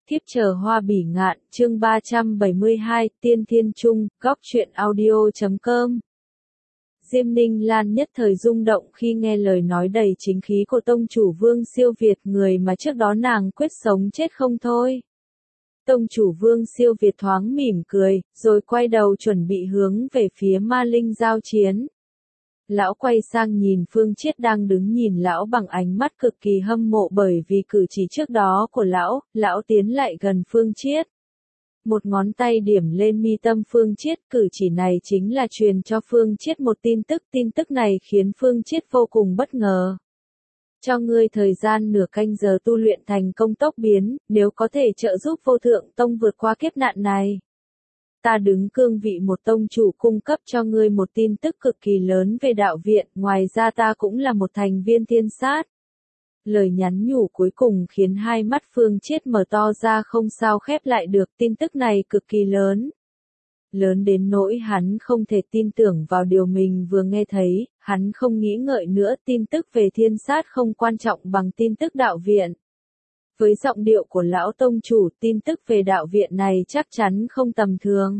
Thiếp chờ hoa bỉ ngạn, chương 372, Tiên Thiên Trung, góc truyện audio.com. Diêm Ninh Lan nhất thời rung động khi nghe lời nói đầy chính khí của tông chủ Vương Siêu Việt, người mà trước đó nàng quyết sống chết không thôi. Tông chủ Vương Siêu Việt thoáng mỉm cười, rồi quay đầu chuẩn bị hướng về phía Ma Linh giao chiến. Lão quay sang nhìn Phương Chiết đang đứng nhìn lão bằng ánh mắt cực kỳ hâm mộ bởi vì cử chỉ trước đó của lão tiến lại gần Phương Chiết. Một ngón tay điểm lên mi tâm Phương Chiết, cử chỉ này chính là truyền cho Phương Chiết một tin tức này khiến Phương Chiết vô cùng bất ngờ. Cho ngươi thời gian nửa canh giờ tu luyện thành công tốc biến, nếu có thể trợ giúp vô thượng tông vượt qua kiếp nạn này. Ta đứng cương vị một tông chủ cung cấp cho ngươi một tin tức cực kỳ lớn về đạo viện, ngoài ra ta cũng là một thành viên thiên sát. Lời nhắn nhủ cuối cùng khiến hai mắt Phương Chiết mở to ra không sao khép lại được, tin tức này cực kỳ lớn. Lớn đến nỗi hắn không thể tin tưởng vào điều mình vừa nghe thấy, hắn không nghĩ ngợi nữa, tin tức về thiên sát không quan trọng bằng tin tức đạo viện. Với giọng điệu của lão tông chủ, tin tức về đạo viện này chắc chắn không tầm thường.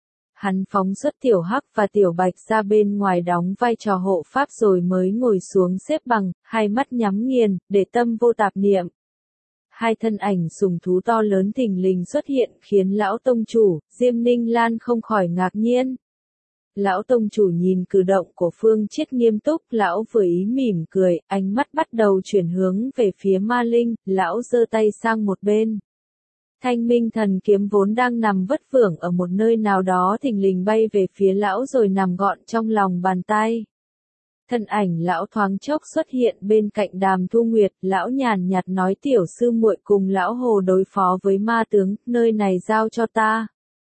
Hắn phóng xuất Tiểu Hắc và Tiểu Bạch ra bên ngoài đóng vai trò hộ pháp rồi mới ngồi xuống xếp bằng, hai mắt nhắm nghiền, để tâm vô tạp niệm. Hai thân ảnh sùng thú to lớn thình lình xuất hiện khiến lão tông chủ, Diêm Ninh Lan không khỏi ngạc nhiên. Lão tông chủ nhìn cử động của Phương Chiết nghiêm túc, lão vừa ý mỉm cười, ánh mắt bắt đầu chuyển hướng về phía Ma Linh, lão giơ tay sang một bên. Thanh minh thần kiếm vốn đang nằm vất vưởng ở một nơi nào đó thình lình bay về phía lão rồi nằm gọn trong lòng bàn tay. Thân ảnh lão thoáng chốc xuất hiện bên cạnh Đàm Thu Nguyệt, lão nhàn nhạt nói tiểu sư muội cùng lão hồ đối phó với ma tướng, nơi này giao cho ta.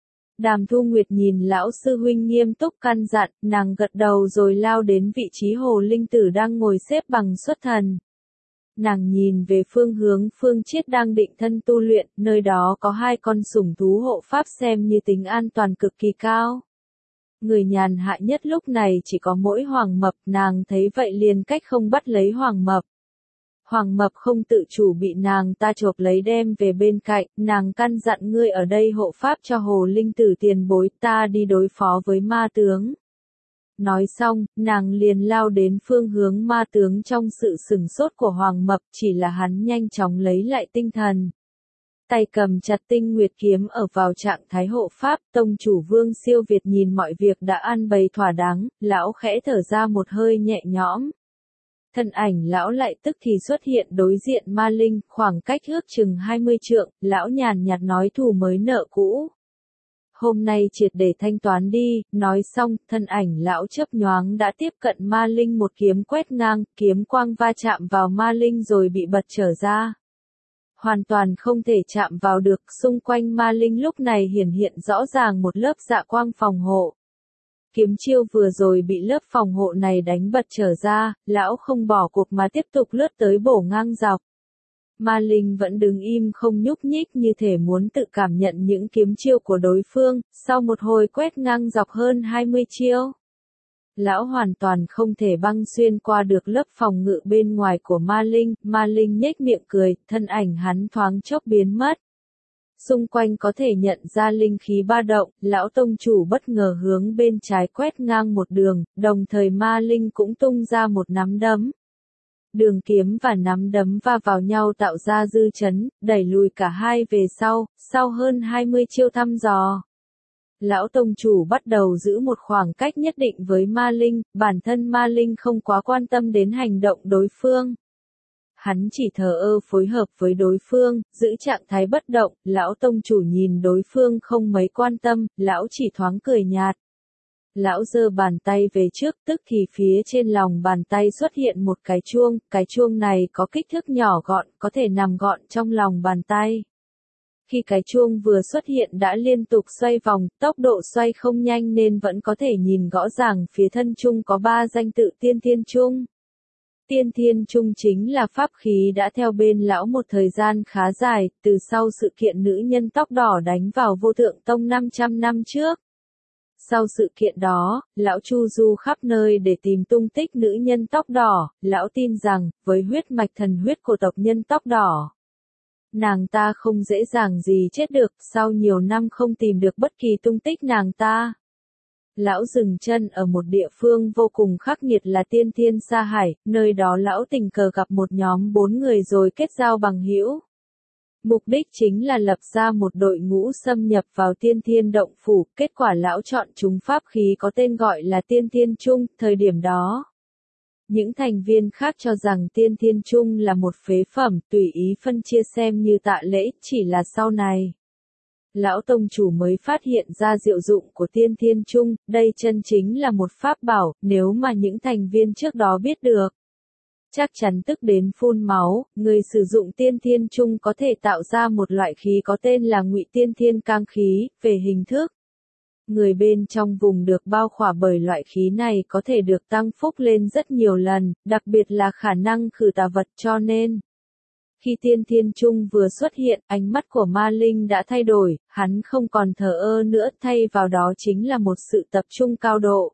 Đàm Thu Nguyệt nhìn lão sư huynh nghiêm túc căn dặn, nàng gật đầu rồi lao đến vị trí hồ linh tử đang ngồi xếp bằng xuất thần. Nàng nhìn về phương hướng Phương Chiết đang định thân tu luyện, nơi đó có hai con sủng thú hộ pháp xem như tính an toàn cực kỳ cao. Người nhàn hạ nhất lúc này chỉ có mỗi Hoàng Mập, nàng thấy vậy liền cách không bắt lấy Hoàng Mập. Hoàng Mập không tự chủ bị nàng ta chộp lấy đem về bên cạnh, nàng căn dặn ngươi ở đây hộ pháp cho hồ linh tử tiền bối, ta đi đối phó với ma tướng. Nói xong, nàng liền lao đến phương hướng ma tướng trong sự sửng sốt của Hoàng Mập, chỉ là hắn nhanh chóng lấy lại tinh thần. Tay cầm chặt tinh nguyệt kiếm ở vào trạng thái hộ pháp, tông chủ Vương Siêu Việt nhìn mọi việc đã an bày thỏa đáng, lão khẽ thở ra một hơi nhẹ nhõm. Thân ảnh lão lại tức thì xuất hiện đối diện Ma Linh, khoảng cách ước chừng 20 trượng, lão nhàn nhạt nói thù mới nợ cũ. Hôm nay triệt để thanh toán đi, nói xong, thân ảnh lão chớp nhoáng đã tiếp cận Ma Linh một kiếm quét ngang, kiếm quang va chạm vào Ma Linh rồi bị bật trở ra. Hoàn toàn không thể chạm vào được, xung quanh Ma Linh lúc này hiển hiện rõ ràng một lớp dạ quang phòng hộ. Kiếm chiêu vừa rồi bị lớp phòng hộ này đánh bật trở ra, lão không bỏ cuộc mà tiếp tục lướt tới bổ ngang dọc. Ma Linh vẫn đứng im không nhúc nhích như thể muốn tự cảm nhận những kiếm chiêu của đối phương, sau một hồi quét ngang dọc hơn 20 chiêu. Lão hoàn toàn không thể băng xuyên qua được lớp phòng ngự bên ngoài của Ma Linh nhếch miệng cười, thân ảnh hắn thoáng chốc biến mất. Xung quanh có thể nhận ra linh khí ba động, lão tông chủ bất ngờ hướng bên trái quét ngang một đường, đồng thời Ma Linh cũng tung ra một nắm đấm. Đường kiếm và nắm đấm va vào nhau tạo ra dư chấn, đẩy lùi cả hai về sau hơn 20 chiêu thăm dò. Lão tông chủ bắt đầu giữ một khoảng cách nhất định với Ma Linh, bản thân Ma Linh không quá quan tâm đến hành động đối phương. Hắn chỉ thờ ơ phối hợp với đối phương, giữ trạng thái bất động, lão tông chủ nhìn đối phương không mấy quan tâm, lão chỉ thoáng cười nhạt. Lão giơ bàn tay về trước, tức thì phía trên lòng bàn tay xuất hiện một cái chuông này có kích thước nhỏ gọn, có thể nằm gọn trong lòng bàn tay. Khi cái chuông vừa xuất hiện đã liên tục xoay vòng, tốc độ xoay không nhanh nên vẫn có thể nhìn rõ ràng phía thân chuông có 3 danh tự Tiên Thiên Trung. Tiên Thiên Trung chính là pháp khí đã theo bên lão một thời gian khá dài, từ sau sự kiện nữ nhân tóc đỏ đánh vào vô thượng tông 500 năm trước. Sau sự kiện đó, lão chu du khắp nơi để tìm tung tích nữ nhân tóc đỏ, lão tin rằng, với huyết mạch thần huyết của tộc nhân tóc đỏ, Nàng ta không dễ dàng gì chết được, sau nhiều năm không tìm được bất kỳ tung tích nàng ta. Lão dừng chân ở một địa phương vô cùng khắc nghiệt là Tiên Thiên Sa Hải, nơi đó lão tình cờ gặp một nhóm 4 người rồi kết giao bằng hữu. Mục đích chính là lập ra một đội ngũ xâm nhập vào Tiên Thiên Động Phủ, kết quả lão chọn chúng pháp khí có tên gọi là Tiên Thiên Trung, thời điểm đó. Những thành viên khác cho rằng Tiên Thiên Trung là một phế phẩm, tùy ý phân chia xem như tạ lễ, chỉ là sau này. Lão tông chủ mới phát hiện ra diệu dụng của Tiên Thiên Trung, đây chân chính là một pháp bảo, nếu mà những thành viên trước đó biết được. Chắc chắn tức đến phun máu, người sử dụng Tiên Thiên Trung có thể tạo ra một loại khí có tên là Ngụy Tiên Thiên Cang khí, về hình thức. Người bên trong vùng được bao khỏa bởi loại khí này có thể được tăng phúc lên rất nhiều lần, đặc biệt là khả năng khử tà vật cho nên. Khi Tiên Thiên Trung vừa xuất hiện, ánh mắt của Ma Linh đã thay đổi, hắn không còn thờ ơ nữa, thay vào đó chính là một sự tập trung cao độ.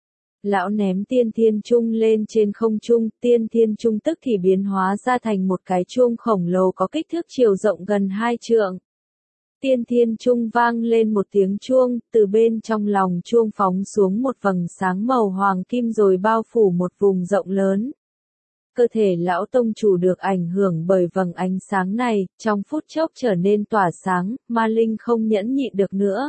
Lão ném Tiên Thiên Trung lên trên không trung, Tiên Thiên Trung tức thì biến hóa ra thành một cái chuông khổng lồ có kích thước chiều rộng gần 2 trượng. Tiên Thiên Trung vang lên một tiếng chuông, từ bên trong lòng chuông phóng xuống một vầng sáng màu hoàng kim rồi bao phủ một vùng rộng lớn. Cơ thể lão tông chủ được ảnh hưởng bởi vầng ánh sáng này, trong phút chốc trở nên tỏa sáng, Ma Linh không nhẫn nhịn được nữa.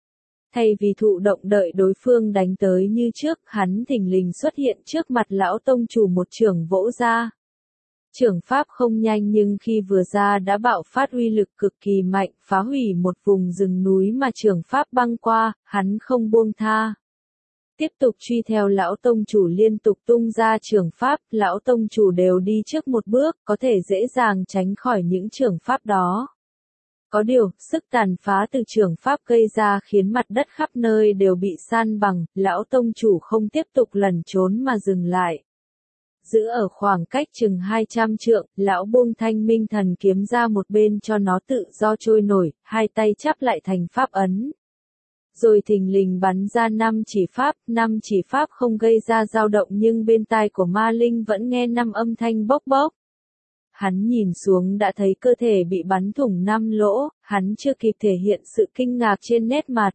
Thay vì thụ động đợi đối phương đánh tới như trước, hắn thình lình xuất hiện trước mặt lão tông chủ một chưởng vỗ ra. Chưởng pháp không nhanh nhưng khi vừa ra đã bạo phát uy lực cực kỳ mạnh, phá hủy một vùng rừng núi mà chưởng pháp băng qua, hắn không buông tha. Tiếp tục truy theo lão tông chủ liên tục tung ra chưởng pháp, lão tông chủ đều đi trước một bước, có thể dễ dàng tránh khỏi những chưởng pháp đó. Có điều, sức tàn phá từ chưởng pháp gây ra khiến mặt đất khắp nơi đều bị san bằng, lão tông chủ không tiếp tục lẩn trốn mà dừng lại. Giữ ở khoảng cách chừng 200 trượng, lão buông Thanh Minh Thần kiếm ra một bên cho nó tự do trôi nổi, hai tay chắp lại thành pháp ấn. Rồi thình lình bắn ra 5 chỉ pháp không gây ra dao động nhưng bên tai của Ma Linh vẫn nghe 5 âm thanh bốc bốc. Hắn nhìn xuống đã thấy cơ thể bị bắn thủng 5 lỗ, hắn chưa kịp thể hiện sự kinh ngạc trên nét mặt.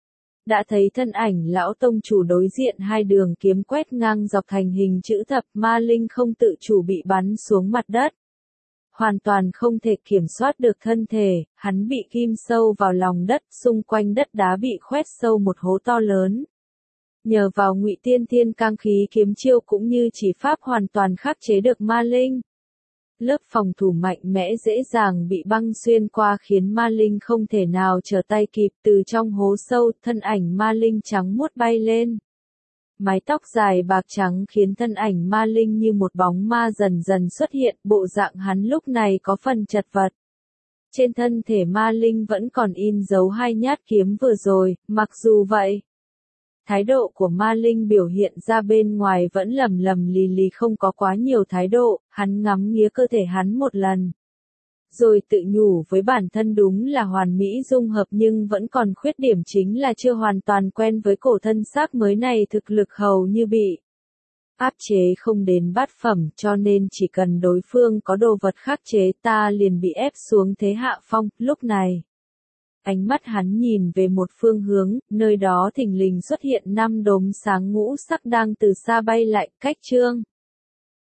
Đã thấy thân ảnh lão tông chủ đối diện hai đường kiếm quét ngang dọc thành hình chữ thập, Ma Linh không tự chủ bị bắn xuống mặt đất. Hoàn toàn không thể kiểm soát được thân thể, hắn bị kim sâu vào lòng đất, xung quanh đất đá bị khoét sâu một hố to lớn. Nhờ vào Ngụy Tiên Thiên Cang khí kiếm chiêu cũng như chỉ pháp hoàn toàn khắc chế được Ma Linh. Lớp phòng thủ mạnh mẽ dễ dàng bị băng xuyên qua khiến Ma Linh không thể nào trở tay kịp, từ trong hố sâu, thân ảnh Ma Linh trắng muốt bay lên. Mái tóc dài bạc trắng khiến thân ảnh Ma Linh như một bóng ma dần dần xuất hiện, bộ dạng hắn lúc này có phần chật vật. Trên thân thể Ma Linh vẫn còn in dấu 2 nhát kiếm vừa rồi, mặc dù vậy. Thái độ của Ma Linh biểu hiện ra bên ngoài vẫn lầm lầm lì lì không có quá nhiều thái độ, hắn ngắm nghía cơ thể hắn một lần. Rồi tự nhủ với bản thân đúng là hoàn mỹ dung hợp nhưng vẫn còn khuyết điểm chính là chưa hoàn toàn quen với cổ thân xác mới này, thực lực hầu như bị áp chế không đến bát phẩm cho nên chỉ cần đối phương có đồ vật khắc chế ta liền bị ép xuống thế hạ phong, lúc này. Ánh mắt hắn nhìn về một phương hướng, nơi đó thình lình xuất hiện 5 đốm sáng ngũ sắc đang từ xa bay lại, cách Trương